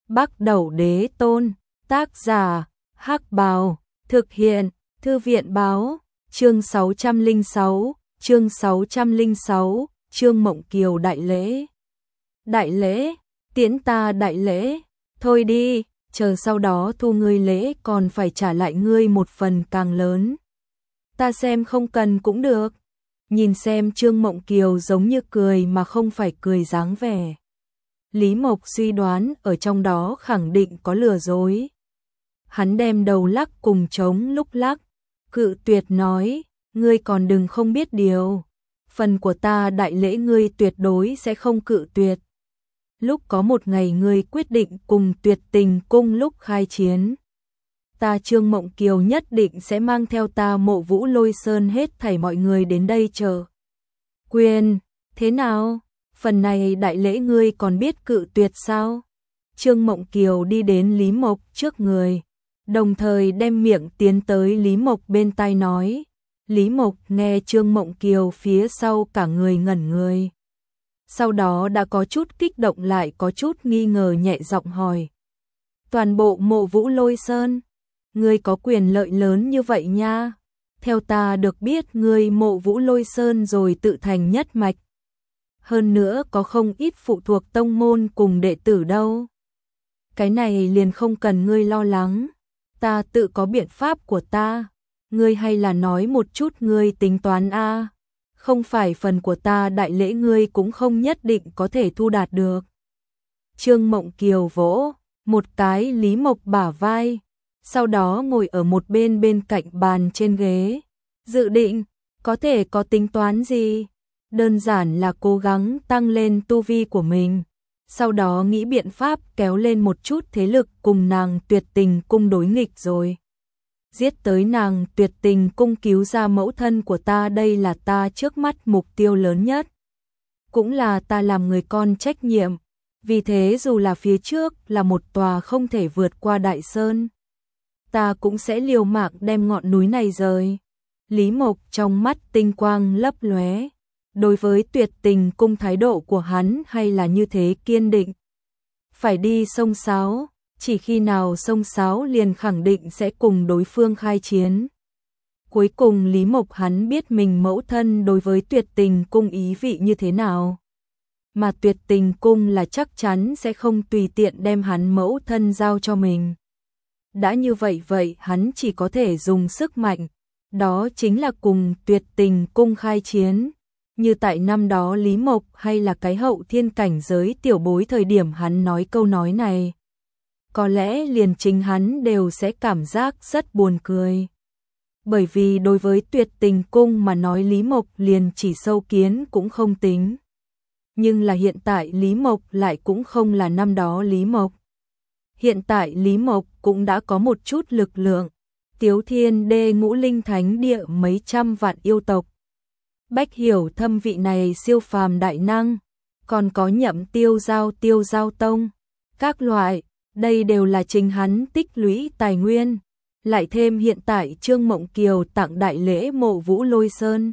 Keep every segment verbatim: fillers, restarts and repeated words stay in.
Bắc Đẩu Đế Tôn, tác giả, Hắc Bào, thực hiện, Thư viện báo, chương sáu trăm lẻ sáu, chương sáu trăm lẻ sáu, Trương Mộng Kiều đại lễ. Đại lễ, tiễn ta đại lễ, thôi đi, chờ sau đó thu ngươi lễ còn phải trả lại ngươi một phần càng lớn. Ta xem không cần cũng được. Nhìn xem Trương Mộng Kiều giống như cười mà không phải cười dáng vẻ. Lý Mộc suy đoán ở trong đó khẳng định có lừa dối. Hắn đem đầu lắc cùng trống lúc lắc, cự tuyệt nói, ngươi còn đừng không biết điều. Phần của ta đại lễ ngươi tuyệt đối sẽ không cự tuyệt. Lúc có một ngày ngươi quyết định cùng Tuyệt Tình Cung lúc khai chiến, ta Trương Mộng Kiều nhất định sẽ mang theo ta Mộ Vũ Lôi Sơn hết thảy mọi người đến đây chờ. Quyền, thế nào? Phần này đại lễ ngươi còn biết cự tuyệt sao? Trương Mộng Kiều đi đến Lý Mộc trước người, đồng thời đem miệng tiến tới Lý Mộc bên tai nói. Lý Mộc nghe Trương Mộng Kiều phía sau cả người ngẩn người. Sau đó đã có chút kích động lại có chút nghi ngờ nhẹ giọng hỏi. Toàn bộ Mộ Vũ Lôi Sơn, ngươi có quyền lợi lớn như vậy nha. Theo ta được biết ngươi Mộ Vũ Lôi Sơn rồi tự thành nhất mạch. Hơn nữa có không ít phụ thuộc tông môn cùng đệ tử đâu. Cái này liền không cần ngươi lo lắng, ta tự có biện pháp của ta. Ngươi hay là nói một chút ngươi tính toán a, không phải phần của ta đại lễ ngươi cũng không nhất định có thể thu đạt được. Trương Mộng Kiều vỗ một cái Lý Mộc bả vai, sau đó ngồi ở một bên bên cạnh bàn trên ghế. Dự định, có thể có tính toán gì? Đơn giản là cố gắng tăng lên tu vi của mình, sau đó nghĩ biện pháp kéo lên một chút thế lực cùng nàng Tuyệt Tình Cung đối nghịch rồi. Giết tới nàng Tuyệt Tình Cung cứu ra mẫu thân của ta, đây là ta trước mắt mục tiêu lớn nhất. Cũng là ta làm người con trách nhiệm, vì thế dù là phía trước là một tòa không thể vượt qua đại sơn, ta cũng sẽ liều mạng đem ngọn núi này rời. Lý Mộc trong mắt tinh quang lấp lóe. Đối với Tuyệt Tình Cung thái độ của hắn hay là như thế kiên định. Phải đi sông sáo, chỉ khi nào sông sáo liền khẳng định sẽ cùng đối phương khai chiến. Cuối cùng Lý Mộc hắn biết mình mẫu thân đối với Tuyệt Tình Cung ý vị như thế nào. Mà Tuyệt Tình Cung là chắc chắn sẽ không tùy tiện đem hắn mẫu thân giao cho mình. Đã như vậy vậy hắn chỉ có thể dùng sức mạnh, đó chính là cùng Tuyệt Tình Cung khai chiến. Như tại năm đó Lý Mộc hay là cái hậu thiên cảnh giới tiểu bối thời điểm hắn nói câu nói này. Có lẽ liền chính hắn đều sẽ cảm giác rất buồn cười. Bởi vì đối với Tuyệt Tình Cung mà nói Lý Mộc liền chỉ sâu kiến cũng không tính. Nhưng là hiện tại Lý Mộc lại cũng không là năm đó Lý Mộc. Hiện tại Lý Mộc cũng đã có một chút lực lượng. Tiếu Thiên Đê Ngũ Linh Thánh Địa mấy trăm vạn yêu tộc. Bách Hiểu Thâm vị này siêu phàm đại năng, còn có Nhậm Tiêu Giao Tiêu Giao Tông, các loại, đây đều là chính hắn tích lũy tài nguyên, lại thêm hiện tại Trương Mộng Kiều tặng đại lễ Mộ Vũ Lôi Sơn.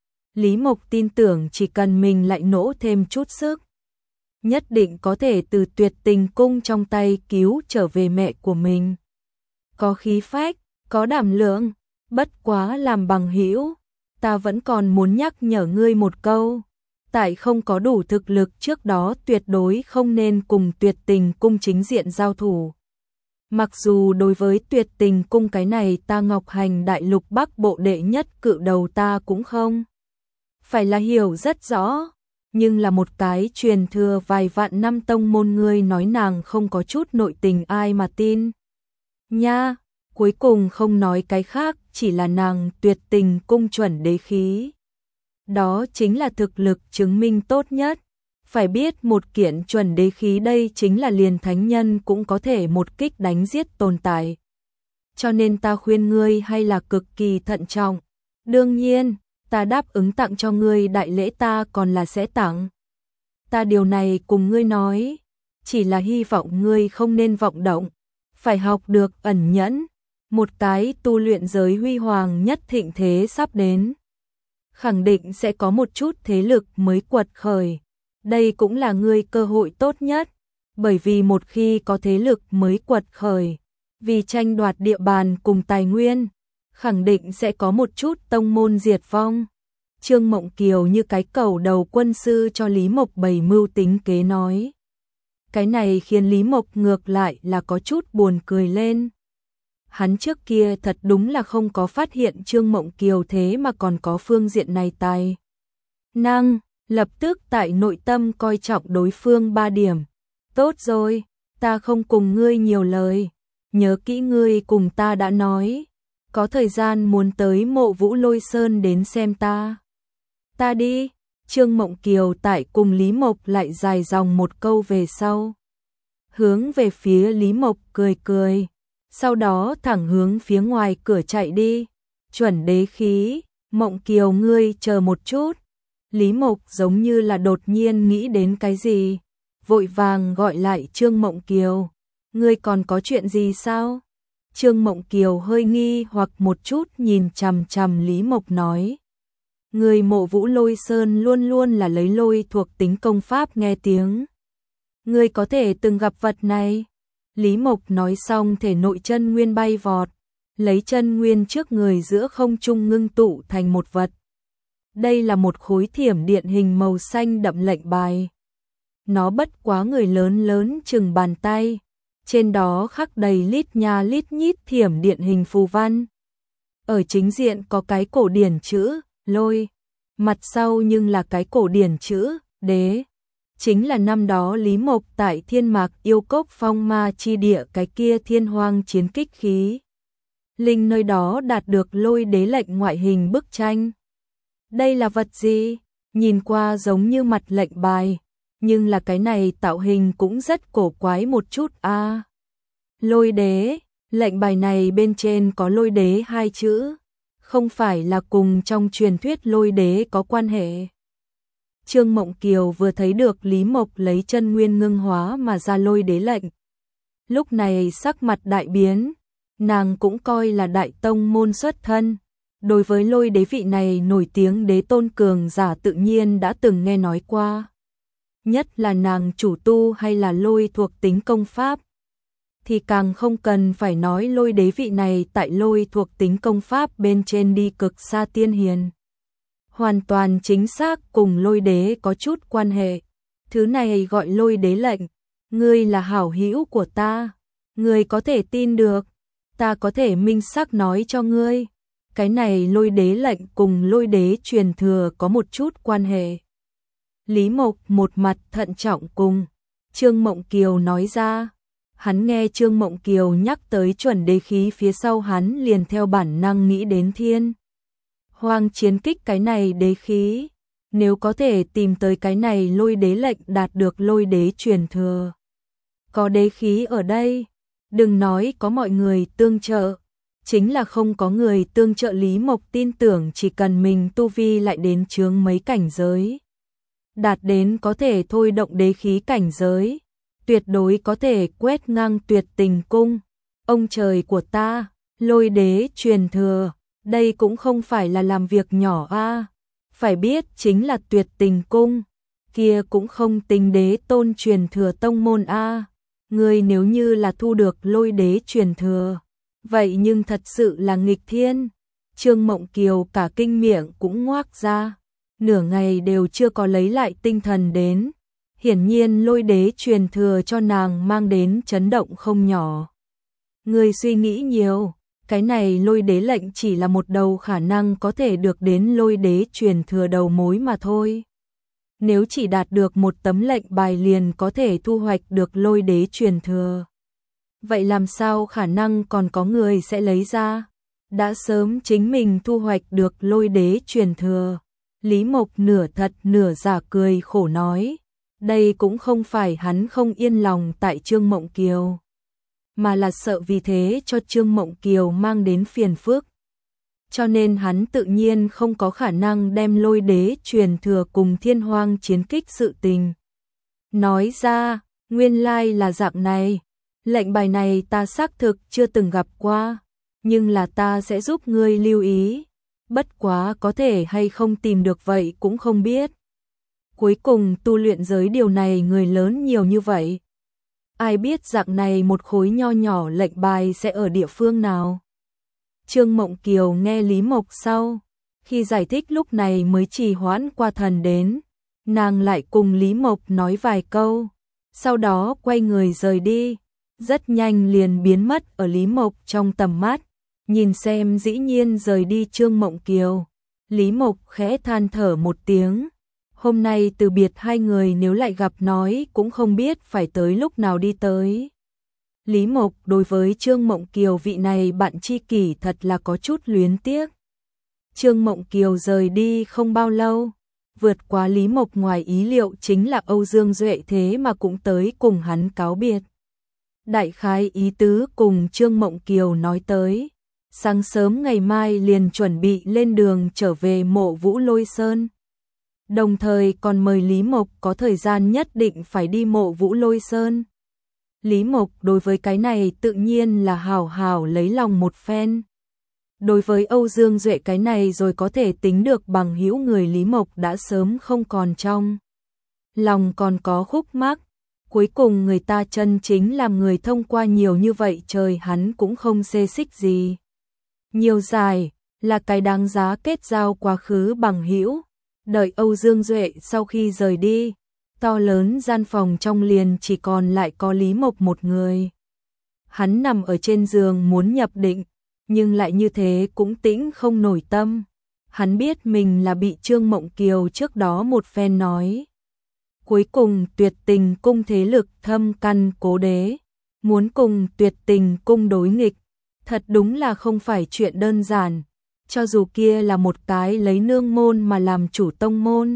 Lý Mộc tin tưởng chỉ cần mình lại nỗ thêm chút sức, nhất định có thể từ Tuyệt Tình Cung trong tay cứu trở về mẹ của mình. Có khí phách, có đảm lượng, bất quá làm bằng hữu. Ta vẫn còn muốn nhắc nhở ngươi một câu, tại không có đủ thực lực trước đó tuyệt đối không nên cùng Tuyệt Tình Cung chính diện giao thủ. Mặc dù đối với Tuyệt Tình Cung cái này ta Ngọc Hành Đại Lục Bắc Bộ đệ nhất cự đầu ta cũng không phải là hiểu rất rõ, nhưng là một cái truyền thừa vài vạn năm tông môn ngươi nói nàng không có chút nội tình ai mà tin. Nha, cuối cùng không nói cái khác, chỉ là nàng Tuyệt Tình Cung chuẩn đế khí. Đó chính là thực lực chứng minh tốt nhất. Phải biết một kiện chuẩn đế khí đây chính là liền thánh nhân cũng có thể một kích đánh giết tồn tại. Cho nên ta khuyên ngươi hay là cực kỳ thận trọng. Đương nhiên, ta đáp ứng tặng cho ngươi đại lễ ta còn là sẽ tặng. Ta điều này cùng ngươi nói, chỉ là hy vọng ngươi không nên vọng động, phải học được ẩn nhẫn. Một cái tu luyện giới huy hoàng nhất thịnh thế sắp đến. Khẳng định sẽ có một chút thế lực mới quật khởi. Đây cũng là ngươi cơ hội tốt nhất. bởi vì một khi có thế lực mới quật khởi, vì tranh đoạt địa bàn cùng tài nguyên, khẳng định sẽ có một chút tông môn diệt vong. Trương Mộng Kiều như cái cẩu đầu quân sư cho Lý Mộc bày mưu tính kế nói. Cái này khiến Lý Mộc ngược lại là có chút buồn cười lên. Hắn trước kia thật đúng là không có phát hiện Trương Mộng Kiều thế mà còn có phương diện này tài năng, lập tức tại nội tâm coi trọng đối phương ba điểm. Tốt rồi, ta không cùng ngươi nhiều lời, nhớ kỹ ngươi cùng ta đã nói, có thời gian muốn tới Mộ Vũ Lôi Sơn đến xem ta. Ta đi. Trương Mộng Kiều tại cùng Lý Mộc lại dài dòng một câu về sau. Hướng về phía Lý Mộc cười cười, sau đó thẳng hướng phía ngoài cửa chạy đi. Chuẩn đế khí, Mộng Kiều ngươi chờ một chút. Lý Mộc giống như là đột nhiên nghĩ đến cái gì, vội vàng gọi lại Trương Mộng Kiều. Ngươi còn có chuyện gì sao? Trương Mộng Kiều hơi nghi hoặc một chút nhìn chằm chằm Lý Mộc nói. Người Mộ Vũ Lôi Sơn luôn luôn là lấy lôi thuộc tính công pháp nghe tiếng. Ngươi có thể từng gặp vật này. Lý Mộc nói xong thể nội chân nguyên bay vọt, lấy chân nguyên trước người giữa không trung ngưng tụ thành một vật. Đây là một khối thiểm điện hình màu xanh đậm lệnh bài. Nó bất quá người lớn lớn chừng bàn tay, trên đó khắc đầy lít nha lít nhít thiểm điện hình phù văn. Ở chính diện có cái cổ điển chữ lôi, mặt sau nhưng là cái cổ điển chữ đế. Chính là năm đó Lý Mộc tại Thiên Mạc Yêu Cốc Phong Ma chi địa cái kia thiên hoang chiến kích khí linh nơi đó đạt được lôi đế lệnh ngoại hình bức tranh. Đây là vật gì? Nhìn qua giống như mặt lệnh bài, nhưng là cái này tạo hình cũng rất cổ quái một chút a. À, lôi đế, lệnh bài này bên trên có lôi đế hai chữ, không phải là cùng trong truyền thuyết lôi đế có quan hệ. Trương Mộng Kiều vừa thấy được Lý Mộc lấy chân nguyên ngưng hóa mà ra lôi đế lệnh. Lúc này sắc mặt đại biến, nàng cũng coi là đại tông môn xuất thân. Đối với lôi đế vị này nổi tiếng đế tôn cường giả tự nhiên đã từng nghe nói qua. Nhất là nàng chủ tu hay là lôi thuộc tính công pháp, thì càng không cần phải nói lôi đế vị này tại lôi thuộc tính công pháp bên trên đi cực xa tiên hiền. Hoàn toàn chính xác cùng lôi đế có chút quan hệ. Thứ này gọi lôi đế lệnh. Ngươi là hảo hữu của ta, ngươi có thể tin được, ta có thể minh xác nói cho ngươi. Cái này lôi đế lệnh cùng lôi đế truyền thừa có một chút quan hệ. Lý Mộc một mặt thận trọng cùng Trương Mộng Kiều nói ra. Hắn nghe Trương Mộng Kiều nhắc tới chuẩn đế khí phía sau hắn liền theo bản năng nghĩ đến thiên hoang chiến kích cái này đế khí. Nếu có thể tìm tới cái này lôi đế lệnh đạt được lôi đế truyền thừa, có đế khí ở đây, đừng nói có mọi người tương trợ, chính là không có người tương trợ Lý Mộc tin tưởng chỉ cần mình tu vi lại đến chướng mấy cảnh giới, đạt đến có thể thôi động đế khí cảnh giới, tuyệt đối có thể quét ngang tuyệt tình cung. Ông trời của ta, lôi đế truyền thừa, đây cũng không phải là làm việc nhỏ a. À. Phải biết chính là tuyệt tình cung, kia cũng không tính đế tôn truyền thừa tông môn a. À. Người nếu như là thu được lôi đế truyền thừa, vậy nhưng thật sự là nghịch thiên. Trương Mộng Kiều cả kinh miệng cũng ngoác ra, nửa ngày đều chưa có lấy lại tinh thần đến. Hiển nhiên lôi đế truyền thừa cho nàng mang đến chấn động không nhỏ. Người suy nghĩ nhiều, cái này lôi đế lệnh chỉ là một đầu khả năng có thể được đến lôi đế truyền thừa đầu mối mà thôi. Nếu chỉ đạt được một tấm lệnh bài liền có thể thu hoạch được lôi đế truyền thừa, vậy làm sao khả năng còn có người sẽ lấy ra? Đã sớm chính mình thu hoạch được lôi đế truyền thừa. Lý Mộc nửa thật nửa giả cười khổ nói. Đây cũng không phải hắn không yên lòng tại Trương Mộng Kiều, mà là sợ vì thế cho Trương Mộng Kiều mang đến phiền phức. Cho nên hắn tự nhiên không có khả năng đem lôi đế truyền thừa cùng thiên hoang chiến kích sự tình nói ra. Nguyên lai là dạng này, lệnh bài này ta xác thực chưa từng gặp qua, nhưng là ta sẽ giúp ngươi lưu ý, bất quá có thể hay không tìm được vậy cũng không biết. Cuối cùng tu luyện giới điều này người lớn nhiều như vậy, ai biết dạng này một khối nho nhỏ lệnh bài sẽ ở địa phương nào. Trương Mộng Kiều nghe Lý Mộc sau, khi giải thích lúc này mới trì hoãn qua thần đến, nàng lại cùng Lý Mộc nói vài câu, sau đó quay người rời đi, rất nhanh liền biến mất ở Lý Mộc trong tầm mắt, nhìn xem dĩ nhiên rời đi Trương Mộng Kiều. Lý Mộc khẽ than thở một tiếng, hôm nay từ biệt hai người nếu lại gặp nói cũng không biết phải tới lúc nào đi tới. Lý Mộc đối với Trương Mộng Kiều vị này bạn tri kỷ thật là có chút luyến tiếc. Trương Mộng Kiều rời đi không bao lâu, vượt quá Lý Mộc ngoài ý liệu chính là Âu Dương Duệ thế mà cũng tới cùng hắn cáo biệt. Đại khái ý tứ cùng Trương Mộng Kiều nói tới, sáng sớm ngày mai liền chuẩn bị lên đường trở về Mộ Vũ Lôi Sơn. Đồng thời còn mời Lý Mộc có thời gian nhất định phải đi Mộ Vũ Lôi Sơn. Lý Mộc đối với cái này tự nhiên là hào hào lấy lòng một phen. Đối với Âu Dương Duệ cái này rồi có thể tính được bằng hữu người Lý Mộc đã sớm không còn trong lòng còn có khúc mắc. Cuối cùng người ta chân chính làm người thông qua nhiều như vậy trời hắn cũng không xê xích gì. Nhiều dài là cái đáng giá kết giao quá khứ bằng hữu. Đợi Âu Dương Duệ sau khi rời đi, to lớn gian phòng trong liền chỉ còn lại có Lý Mộc một người. Hắn nằm ở trên giường muốn nhập định, nhưng lại như thế cũng tĩnh không nổi tâm. Hắn biết mình là bị Trương Mộng Kiều trước đó một phen nói. Cuối cùng Tuyệt Tình Cung thế lực thâm căn cố đế, muốn cùng Tuyệt Tình Cung đối nghịch, thật đúng là không phải chuyện đơn giản, cho dù kia là một cái lấy nương môn mà làm chủ tông môn.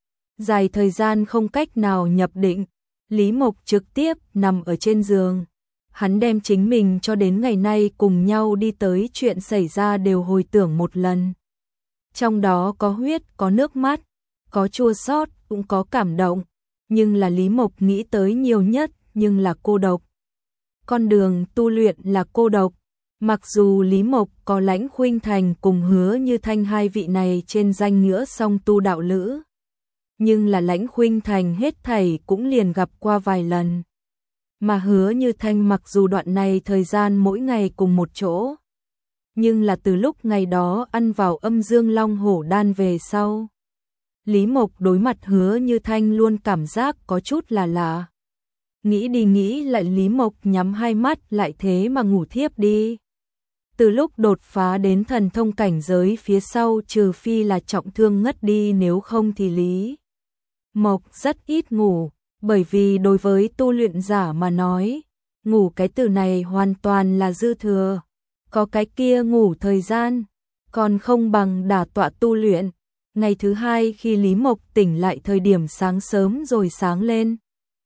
Dài thời gian không cách nào nhập định, Lý Mộc trực tiếp nằm ở trên giường. Hắn đem chính mình cho đến ngày nay cùng nhau đi tới chuyện xảy ra đều hồi tưởng một lần. Trong đó có huyết, có nước mắt, có chua xót, cũng có cảm động, nhưng là Lý Mộc nghĩ tới nhiều nhất, nhưng là cô độc. Con đường tu luyện là cô độc, mặc dù Lý Mộc có Lãnh Khuynh Thành cùng Hứa Như Thanh hai vị này trên danh nghĩa song tu đạo lữ, nhưng là Lãnh Khuynh Thành hết thảy cũng liền gặp qua vài lần. Mà Hứa Như Thanh mặc dù đoạn này thời gian mỗi ngày cùng một chỗ, nhưng là từ lúc ngày đó ăn vào âm dương long hổ đan về sau, Lý Mộc đối mặt Hứa Như Thanh luôn cảm giác có chút là lạ. Nghĩ đi nghĩ lại Lý Mộc nhắm hai mắt lại thế mà ngủ thiếp đi. Từ lúc đột phá đến thần thông cảnh giới phía sau trừ phi là trọng thương ngất đi nếu không thì Lý Mộc rất ít ngủ, bởi vì đối với tu luyện giả mà nói, ngủ cái từ này hoàn toàn là dư thừa. Có cái kia ngủ thời gian, còn không bằng đả tọa tu luyện. Ngày thứ hai khi Lý Mộc tỉnh lại thời điểm sáng sớm rồi sáng lên.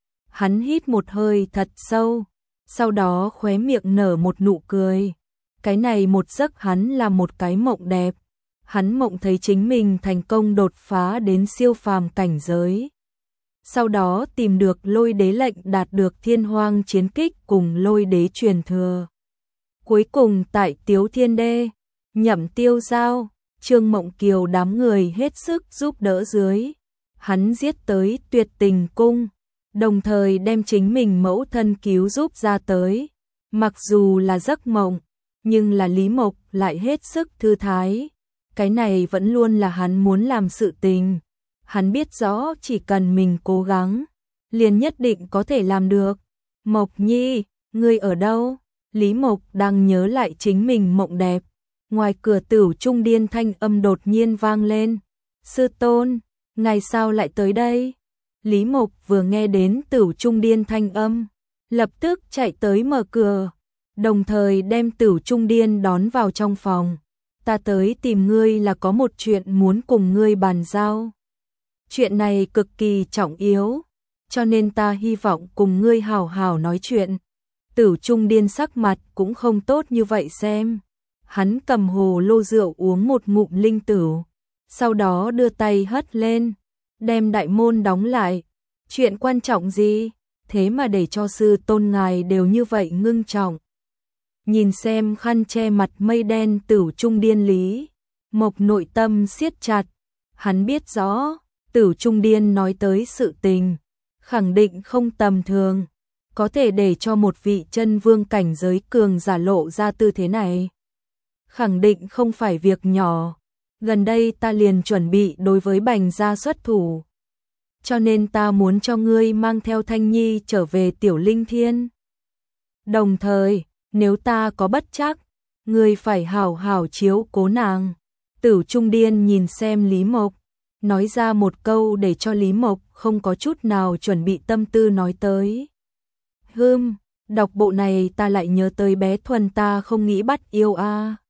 Hắn hít một hơi thật sâu, sau đó khóe miệng nở một nụ cười. Cái này một giấc hắn là một cái mộng đẹp. Hắn mộng thấy chính mình thành công đột phá đến siêu phàm cảnh giới. Sau đó tìm được Lôi Đế lệnh, đạt được Thiên Hoang chiến kích cùng Lôi Đế truyền thừa. Cuối cùng tại Tiếu Thiên Đê, Nhậm Tiêu Giao, Trương Mộng Kiều đám người hết sức giúp đỡ dưới, hắn giết tới Tuyệt Tình Cung, đồng thời đem chính mình mẫu thân cứu giúp ra tới. Mặc dù là giấc mộng, nhưng là Lý Mộc lại hết sức thư thái. Cái này vẫn luôn là hắn muốn làm sự tình. Hắn biết rõ chỉ cần mình cố gắng, liền nhất định có thể làm được. Mộc Nhi, ngươi ở đâu? Lý Mộc đang nhớ lại chính mình mộng đẹp. Ngoài cửa Tửu Trung Điên thanh âm đột nhiên vang lên. Sư tôn, ngài sao lại tới đây? Lý Mộc vừa nghe đến Tửu Trung Điên thanh âm, lập tức chạy tới mở cửa, đồng thời đem Tửu Trung Điên đón vào trong phòng. Ta tới tìm ngươi là có một chuyện muốn cùng ngươi bàn giao. Chuyện này cực kỳ trọng yếu, cho nên ta hy vọng cùng ngươi hào hào nói chuyện. Tửu Trung Điên sắc mặt cũng không tốt như vậy xem. Hắn cầm hồ lô rượu uống một ngụm linh tửu, sau đó đưa tay hất lên, đem đại môn đóng lại. Chuyện quan trọng gì? Thế mà để cho sư tôn ngài đều như vậy ngưng trọng. Nhìn xem khăn che mặt mây đen Tửu Trung Điên Lý Mộc nội tâm siết chặt. Hắn biết rõ Tửu Trung Điên nói tới sự tình khẳng định không tầm thường, có thể để cho một vị chân vương cảnh giới cường giả lộ ra tư thế này. Khẳng định không phải việc nhỏ, gần đây ta liền chuẩn bị đối với Bành gia xuất thủ. Cho nên ta muốn cho ngươi mang theo Thanh Nhi trở về Tiểu Linh Thiên. Đồng thời, nếu ta có bất trắc, ngươi phải hảo hảo chiếu cố nàng. Tử Trung Điên nhìn xem Lý Mộc, nói ra một câu để cho Lý Mộc không có chút nào chuẩn bị tâm tư nói tới. Hừm, đọc bộ này ta lại nhớ tới bé Thuần ta không nghĩ bắt yêu a.